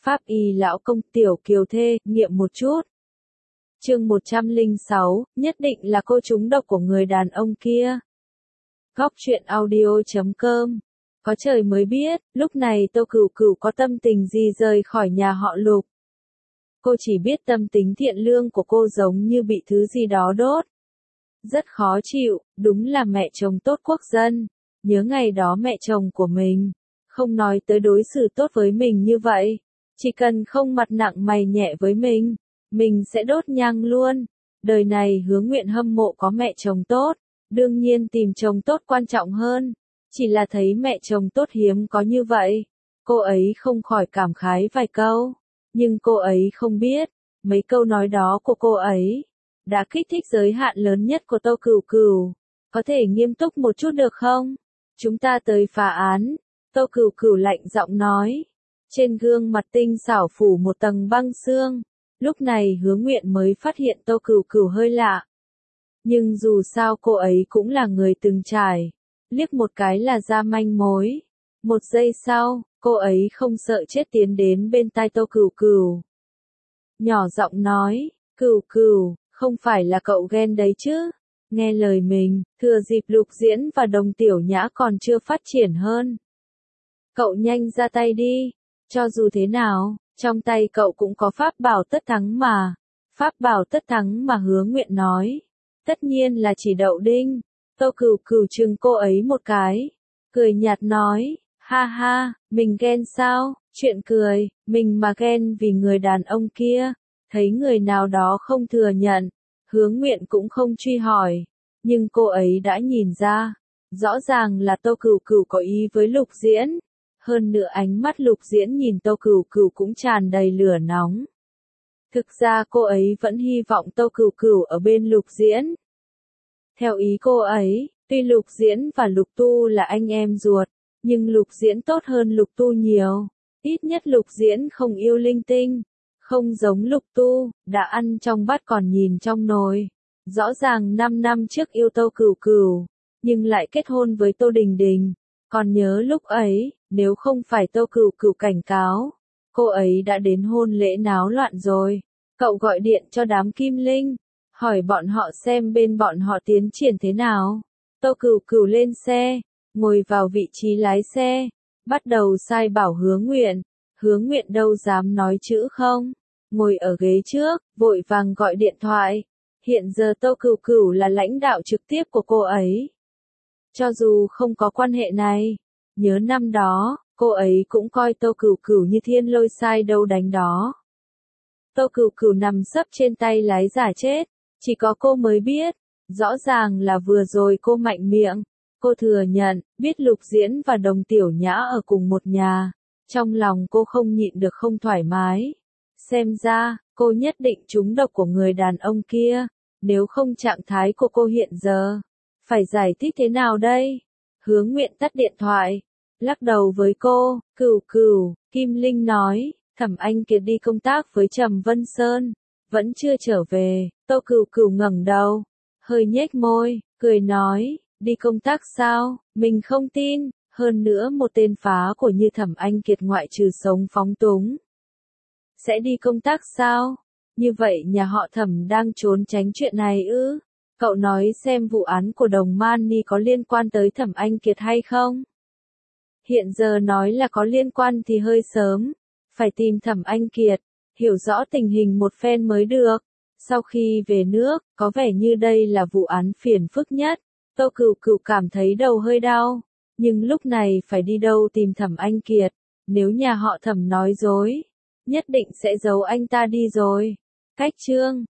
Pháp y lão công tiểu kiều thê, nghiệm một chút. Chương 106, nhất định là cô trúng độc của người đàn ông kia. Góc truyện audio.com. Có trời mới biết, lúc này Tô Cửu Cửu có tâm tình gì rời khỏi nhà họ Lục. Cô chỉ biết tâm tính thiện lương của cô giống như bị thứ gì đó đốt. Rất khó chịu, đúng là mẹ chồng tốt quốc dân. Nhớ ngày đó mẹ chồng của mình, không nói tới đối xử tốt với mình như vậy. Chỉ cần không mặt nặng mày nhẹ với mình sẽ đốt nhang luôn. Đời này Hứa Nguyện hâm mộ có mẹ chồng tốt, đương nhiên tìm chồng tốt quan trọng hơn. Chỉ là thấy mẹ chồng tốt hiếm có như vậy, cô ấy không khỏi cảm khái vài câu. Nhưng cô ấy không biết, mấy câu nói đó của cô ấy đã kích thích giới hạn lớn nhất của Tô Cửu Cửu. Có thể nghiêm túc một chút được không? Chúng ta tới phá án. Tô Cửu Cửu lạnh giọng nói. Trên gương mặt tinh xảo phủ một tầng băng xương. Lúc này Hứa Nguyện mới phát hiện Tô Cửu Cửu hơi lạ. Nhưng dù sao cô ấy cũng là người từng trải. Liếc một cái là ra manh mối. Một giây sau, cô ấy không sợ chết tiến đến bên tai Tô Cửu Cửu. Nhỏ giọng nói, Cửu Cửu, không phải là cậu ghen đấy chứ? Nghe lời mình, thừa dịp Lục Diễn và Đồng Tiểu Nhã còn chưa phát triển hơn. Cậu nhanh ra tay đi, cho dù thế nào, trong tay cậu cũng có pháp bảo tất thắng mà. Pháp bảo tất thắng mà Hứa Nguyện nói. Tất nhiên là chỉ đậu đinh. Tô Cửu Cửu chừng cô ấy một cái. Cười nhạt nói, ha ha, mình ghen sao? Chuyện cười, mình mà ghen vì người đàn ông kia. Thấy người nào đó không thừa nhận, Hứa Nguyện cũng không truy hỏi. Nhưng cô ấy đã nhìn ra, rõ ràng là Tô Cửu Cửu có ý với Lục Diễn. Hơn nữa ánh mắt Lục Diễn nhìn Tô Cửu Cửu cũng tràn đầy lửa nóng. Thực ra cô ấy vẫn hy vọng Tô Cửu Cửu ở bên Lục Diễn. Theo ý cô ấy, tuy Lục Diễn và Lục Tu là anh em ruột, nhưng Lục Diễn tốt hơn Lục Tu nhiều. Ít nhất Lục Diễn không yêu linh tinh, không giống Lục Tu, đã ăn trong bát còn nhìn trong nồi. Rõ ràng 5 năm trước yêu Tô Cửu Cửu, nhưng lại kết hôn với Tô Đình Đình. Còn nhớ lúc ấy, nếu không phải Tô Cửu Cửu cảnh cáo, cô ấy đã đến hôn lễ náo loạn rồi. Cậu gọi điện cho đám Kim Linh, hỏi bọn họ xem bên bọn họ tiến triển thế nào. Tô Cửu Cửu lên xe, ngồi vào vị trí lái xe, bắt đầu sai bảo Hứa Nguyện. Hứa Nguyện đâu dám nói chữ không, ngồi ở ghế trước, vội vàng gọi điện thoại. Hiện giờ Tô Cửu Cửu là lãnh đạo trực tiếp của cô ấy. Cho dù không có quan hệ này, nhớ năm đó, cô ấy cũng coi Tô Cửu Cửu như thiên lôi sai đâu đánh đó. Tô Cửu Cửu nằm sấp trên tay lái giả chết, chỉ có cô mới biết, rõ ràng là vừa rồi cô mạnh miệng, cô thừa nhận, biết Lục Diễn và Đồng Tiểu Nhã ở cùng một nhà, trong lòng cô không nhịn được không thoải mái. Xem ra, cô nhất định trúng độc của người đàn ông kia, nếu không trạng thái của cô hiện giờ, phải giải thích thế nào đây? Hứa Nguyện tắt điện thoại, lắc đầu với cô, Cửu Cửu, Kim Linh nói. Thẩm Anh Kiệt đi công tác với Trầm Vân Sơn, vẫn chưa trở về. Tô Cửu Cửu ngẩng đầu, hơi nhếch môi, cười nói, đi công tác sao? Mình không tin, hơn nữa một tên phá của như Thẩm Anh Kiệt ngoại trừ sống phóng túng. Sẽ đi công tác sao? Như vậy nhà họ Thẩm đang trốn tránh chuyện này ư? Cậu nói xem vụ án của Đồng Mani có liên quan tới Thẩm Anh Kiệt hay không? Hiện giờ nói là có liên quan thì hơi sớm. Phải tìm Thẩm Anh Kiệt, hiểu rõ tình hình một phen mới được. Sau khi về nước, có vẻ như đây là vụ án phiền phức nhất. Tô Cửu Cửu cảm thấy đầu hơi đau. Nhưng lúc này phải đi đâu tìm Thẩm Anh Kiệt? Nếu nhà họ Thẩm nói dối, nhất định sẽ giấu anh ta đi rồi. Cách chương